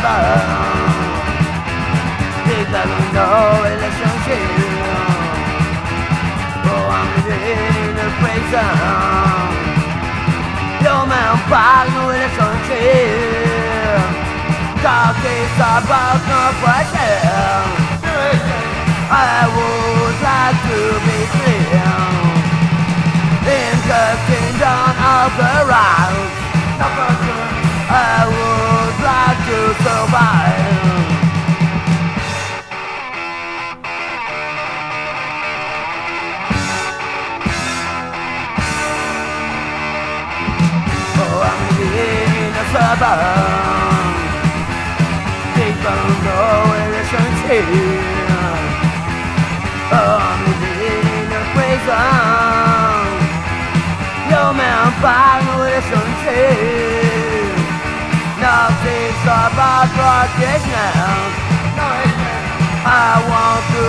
Big Bang, no relationship. Oh, I'm living in a prison. Yo, man, bad, no relationship. Talk is about no question. I would like to be free in the kingdom of the right. I would like to survive. Oh, I'm living in a suburb. People know relationship. Oh, I'm living in a prison. Yo, man, find a relationship. Nothing's about progress now. I want to